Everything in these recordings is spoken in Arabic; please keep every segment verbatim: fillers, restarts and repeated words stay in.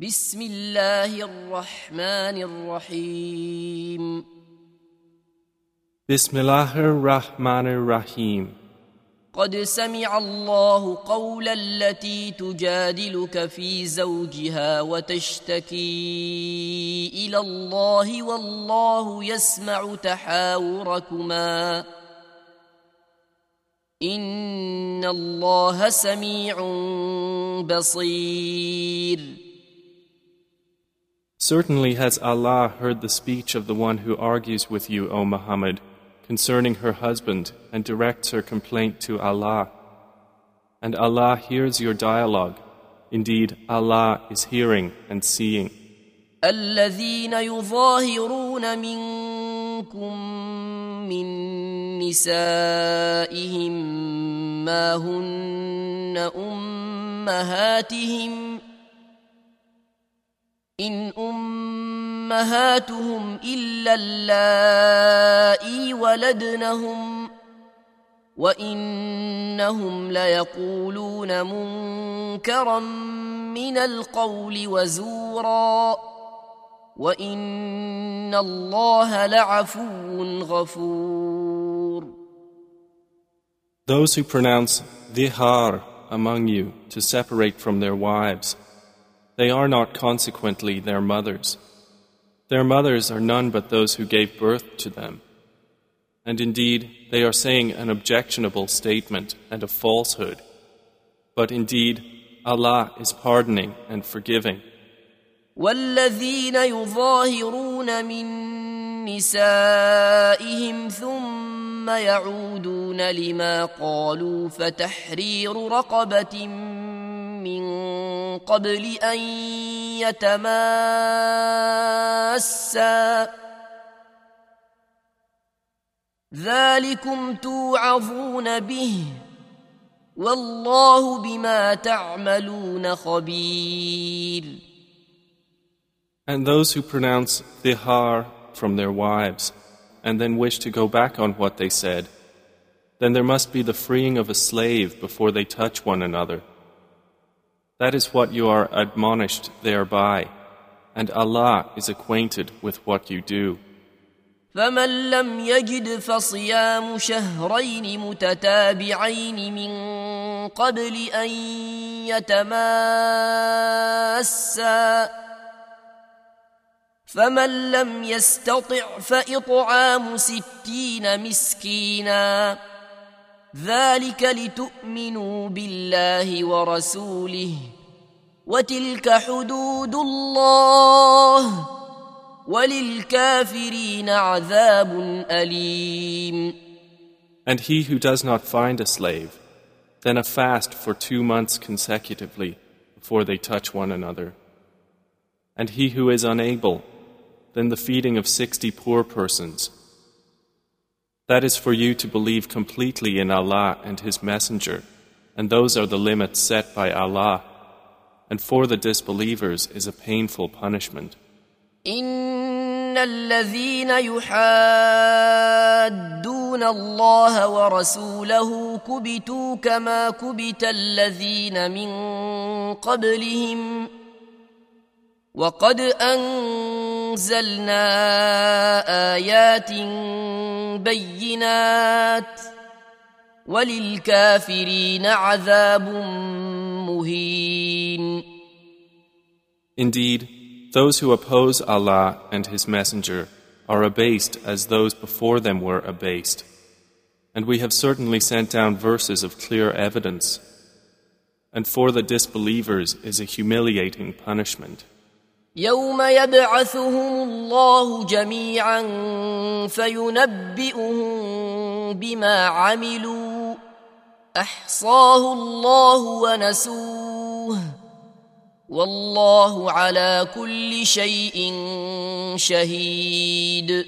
بسم الله الرحمن الرحيم بسم الله الرحمن الرحيم قد سمع الله قول التي تجادلك في زوجها وتشتكي إلى الله والله يسمع تحاوركما إن الله سميع بصير. Certainly has Allah heard the speech of the one who argues with you, O Muhammad, concerning her husband and directs her complaint to Allah. And Allah hears your dialogue. Indeed, Allah is hearing and seeing. الذين يظاهرون منكم من نسائهم ما هن أمهاتهم إن أمهاتهم إلا اللائي ولدنهم وإنهم ليقولون منكرا من القول وزورا وإن الله لعفو غفور. Those who pronounce dhihar among you to separate from their wives, they are not consequently their mothers. Their mothers are none but those who gave birth to them. And indeed, they are saying an objectionable statement and a falsehood. But indeed, Allah is pardoning and forgiving. والذين يظاهرون من نسائهم ثم يعودون لما قالوا فتحرير رقبة من قبل أن يتماسا ذلكم توعظون به والله بما تعملون خبير. And those who pronounce dhihar from their wives and then wish to go back on what they said, then there must be the freeing of a slave before they touch one another. That is what you are admonished thereby, and Allah is acquainted with what you do. فمن لم يجد فصيام شهرين متتابعين من قبل أن يتماسا فمن لم يستطع فإطعام ستين مسكينا ذلك لتؤمنوا بالله ورسوله وتلك حدود الله وللكافرين عذاب أليم. And he who does not find a slave, then a fast for two months consecutively before they touch one another. And he who is unable, then the feeding of sixty poor persons. That is for you to believe completely in Allah and His Messenger, and those are the limits set by Allah. And for the disbelievers is a painful punishment. إن الذين يحادون الله ورسوله كبتوا كما كبت الذين من قبلهم وقد أنزلنا آيات بينات وللكافرين عذاب مهين. Indeed, those who oppose Allah and His Messenger are abased as those before them were abased. And we have certainly sent down verses of clear evidence. And for the disbelievers is a humiliating punishment. يوم يبعثهم الله جميعا فينبئهم بما عملوا أحصاه الله ونسوه والله على كل شيء شهيد.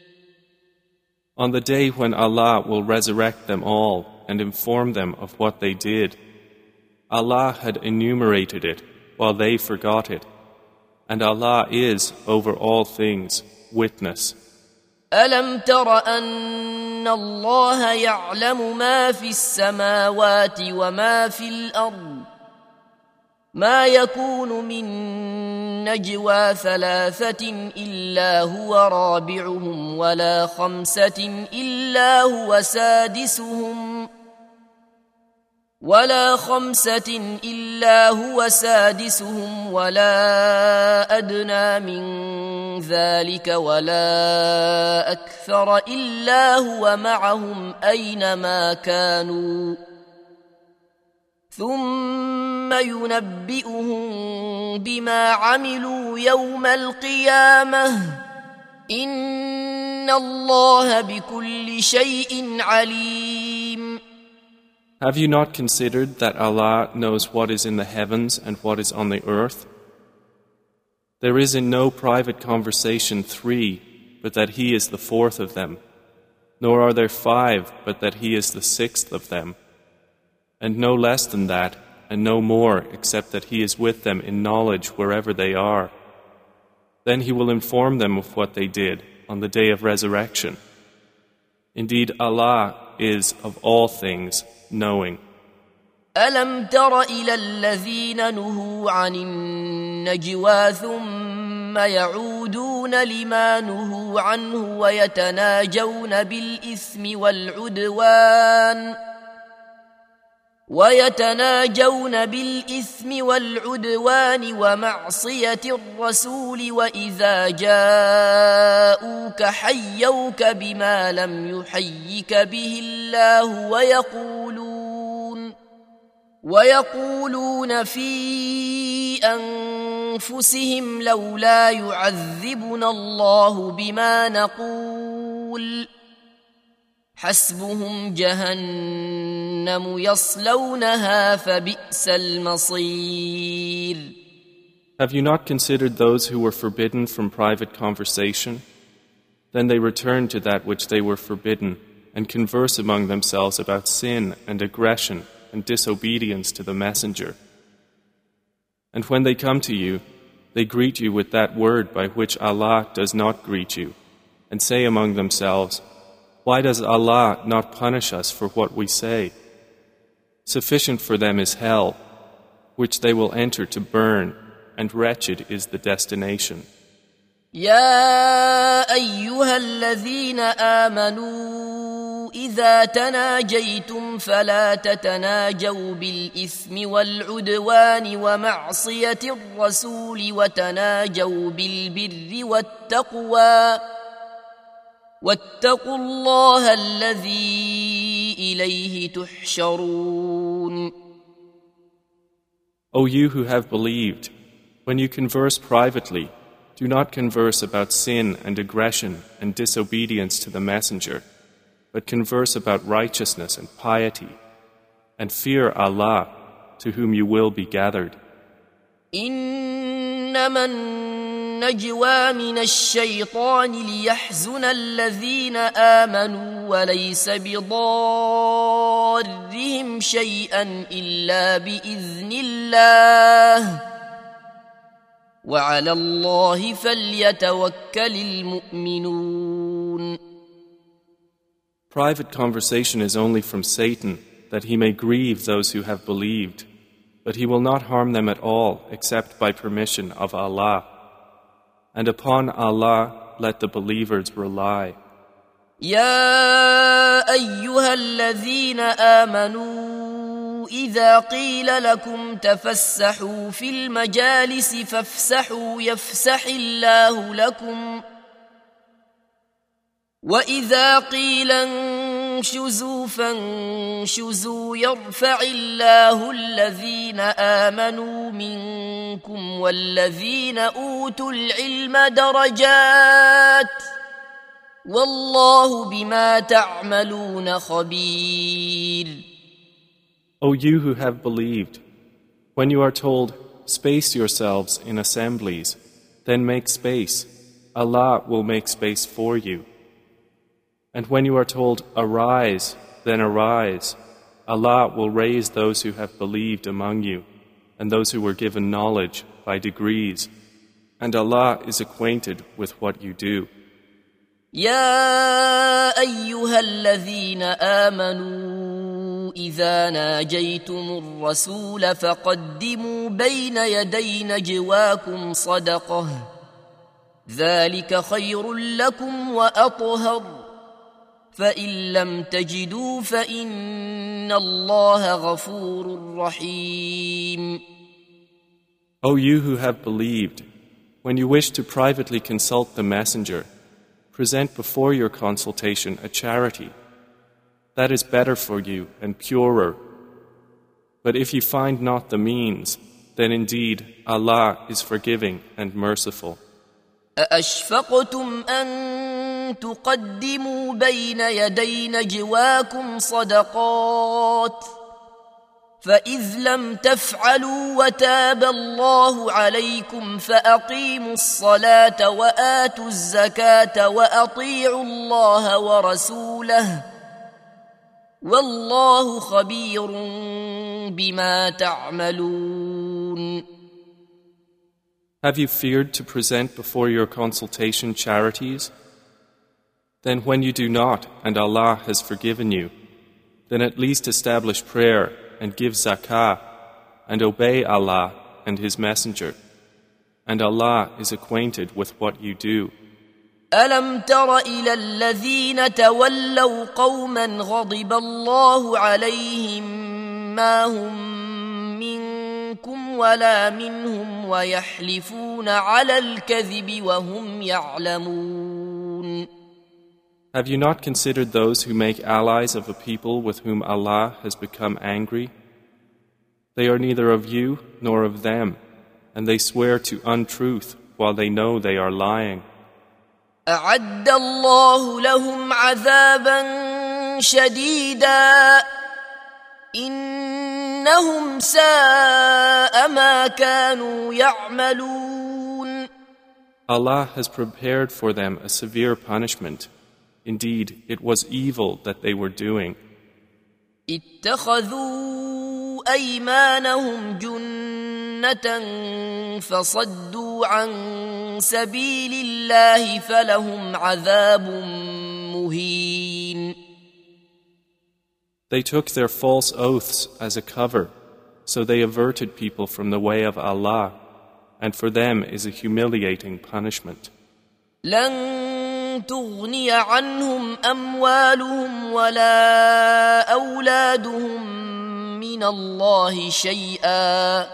On the day when Allah will resurrect them all and inform them of what they did, Allah had enumerated it while they forgot it. And Allah is, over all things, witness. ألم تر أن الله يعلم ما في السماوات وما في الأرض ما يكون من نجوى ثلاثة إلا هو رابعهم ولا خمسة إلا هو سادسهم ولا خمسة إلا هو سادسهم ولا أدنى من ذلك ولا أكثر إلا هو معهم أينما كانوا ثم ينبئهم بما عملوا يوم القيامة إن الله بكل شيء عليم. Have you not considered that Allah knows what is in the heavens and what is on the earth? There is in no private conversation three, but that He is the fourth of them, nor are there five, but that He is the sixth of them, and no less than that, and no more, except that He is with them in knowledge wherever they are. Then He will inform them of what they did on the day of resurrection. Indeed, Allah is of all things knowing. ألم تر إلى الذين نهوا عن النجوى ثم يعودون لما نهوا عنه ويتناجون بالإثم والعدوان ويتناجون بالإثم والعدوان ومعصية الرسول وإذا جاءوك حيوك بما لم يحيك به الله ويقولون ويقولون في أنفسهم لولا يعذبنا الله بما نقول حسبهم جهنم يصلونها فبئس المصير. Have you not considered those who were forbidden from private conversation? Then they return to that which they were forbidden and converse among themselves about sin and aggression and disobedience to the Messenger. And when they come to you, they greet you with that word by which Allah does not greet you, and say among themselves, why does Allah not punish us for what we say? Sufficient for them is hell, which they will enter to burn, and wretched is the destination. يا أيها الذين آمنوا إذا تناجيتم فلا تتناجوا بالإثم والعدوان ومعصية الرسول وتناجوا بالبر والتقوى واتقوا الله الذي إليه تحشرون. O you who have believed, when you converse privately, do not converse about sin and aggression and disobedience to the Messenger, but converse about righteousness and piety, and fear Allah, to whom you will be gathered. إنما النجوى من الشيطان ليحزن الذين آمنوا وليس بضارهم شيئا إلا بإذن الله وعلى الله فليتوكل المؤمنون. Private conversation is only from Satan, that he may grieve those who have believed, but he will not harm them at all except by permission of Allah. And upon Allah let the believers rely. يا أيها الذين آمنوا إذا قيل لكم تفسحوا في المجالس فافسحوا يفسح الله لكم وإذا قيل انشزوا فانشزوا يرفع الله الذين آمنوا منكم والذين أوتوا العلم درجات والله بما تعملون خبير. O you who have believed, when you are told, space yourselves in assemblies, then make space, Allah will make space for you. And when you are told, arise, then arise, Allah will raise those who have believed among you, and those who were given knowledge by degrees, and Allah is acquainted with what you do. يا أيها الذين آمنوا إذا ناجيتم الرسول فقدموا بين يدي نجواكم صدقة ذلك خير لكم وأطهر فإن لم تجدوا فإن الله غفور رحيم. O you who have believed, when you wish to privately consult the messenger, present before your consultation a charity. That is better for you and purer. But if you find not the means, then indeed Allah is forgiving and merciful. أأشفقتم أن تقدموا بين يدي نجواكم صدقات فإذ لم تفعلوا وتاب الله عليكم فأقيموا الصلاة وآتوا الزكاة وأطيعوا الله ورسوله والله خبير بما تعملون. Have you feared to present before your consultation charities? Then when you do not, and Allah has forgiven you, then at least establish prayer and give zakah, and obey Allah and His Messenger. And Allah is acquainted with what you do. ألم تر إلى الذين تولوا قوما غضب الله عليهم ما هم منكم ولا منهم ويحلفون على الكذب وهم يعلمون. Have you not considered those who make allies of a people with whom Allah has become angry? They are neither of you nor of them, and they swear to untruth while they know they are lying. أعد الله لهم عذابا شديدا إنهم ساء ما كانوا يعملون. Allah has prepared for them a severe punishment. Indeed, it was evil that they were doing. اتخذوا أيمانهم جنة فصدوا عن سبيل الله فلهم عذاب مهين. They took their false oaths as a cover, so they averted people from the way of Allah, and for them is a humiliating punishment. لن تغني عنهم أموالهم ولا أولادهم من الله شيئا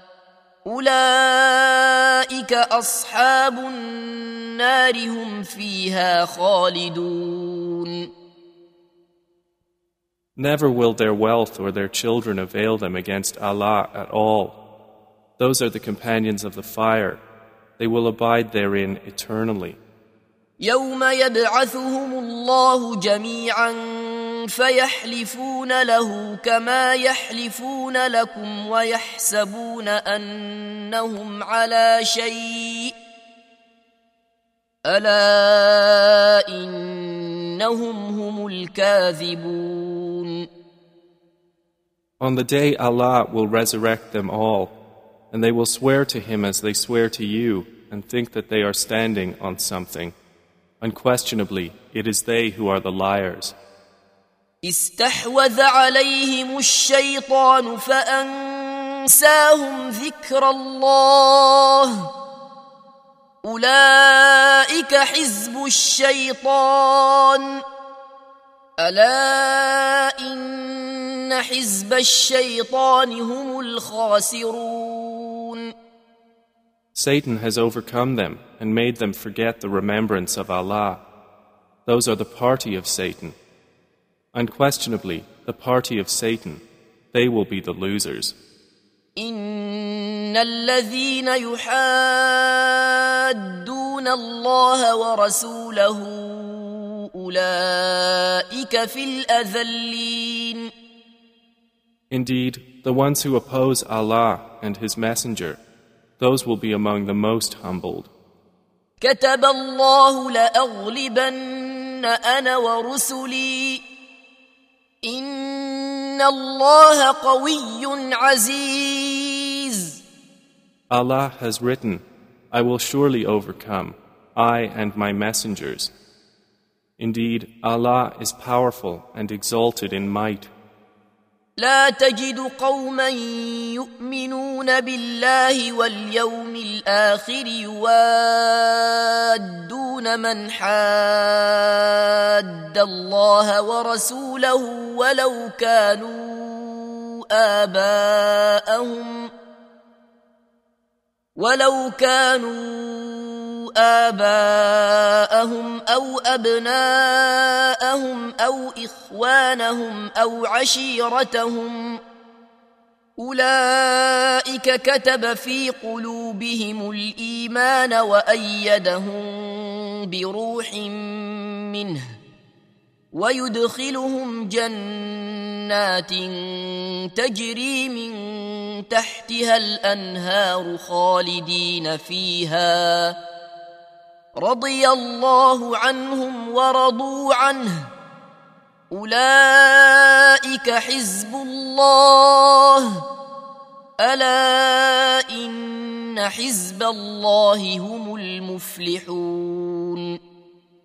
أولئك أصحاب النار هم فيها خالدون. Never will their wealth or their children avail them against Allah at all. Those are the companions of the fire. They will abide therein eternally. يوم يبعثهم الله جميعا فيحلفون له كما يحلفون لكم ويحسبون أنهم على شيء ألا إنهم هم الكاذبون. On the day Allah will resurrect them all, and they will swear to Him as they swear to you and think that they are standing on something. Unquestionably, it is they who are the liars. استحوذ عليهم الشيطان فأنساهم ذكر الله أولئك حزب الشيطان ألا إن حزب الشيطان هم الخاسرون. Satan has overcome them and made them forget the remembrance of Allah. Those are the party of Satan. Unquestionably, the party of Satan, they will be the losers. إن الذين يحادون الله ورسوله أولئك في الأذلين. Indeed, the ones who oppose Allah and His Messenger, those will be among the most humbled. كتب الله لأغلبن أنا ورسلي إن الله قوي عزيز. Allah has written, I will surely overcome, I and my messengers. Indeed, Allah is powerful and exalted in might. لا تجد قوما يؤمنون بالله واليوم الآخر يوادون من حاد الله ورسوله ولو كانوا آباءهم ولو كانوا آباءهم أو أبناءهم أو إخوانهم أو عشيرتهم أولئك كتب في قلوبهم الإيمان وأيدهم بروح منه ويدخلهم جنات تجري من تحتها الأنهار خالدين فيها رضي الله عنهم ورضوا عنه أولئك حزب الله ألا إن حزب الله هم المفلحون.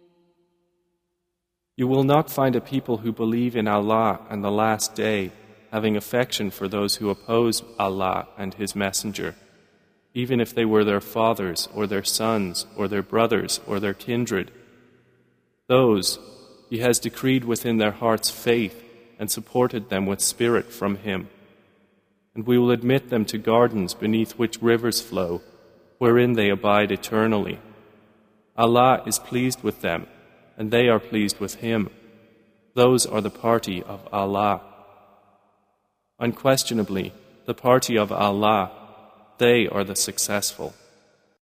You will not find a people who believe in Allah and the Last Day having affection for those who oppose Allah and His Messenger, even if they were their fathers or their sons or their brothers or their kindred. Those He has decreed within their hearts faith and supported them with spirit from Him. And we will admit them to gardens beneath which rivers flow, wherein they abide eternally. Allah is pleased with them, and they are pleased with Him. Those are the party of Allah. Unquestionably, the party of Allah, they are the successful.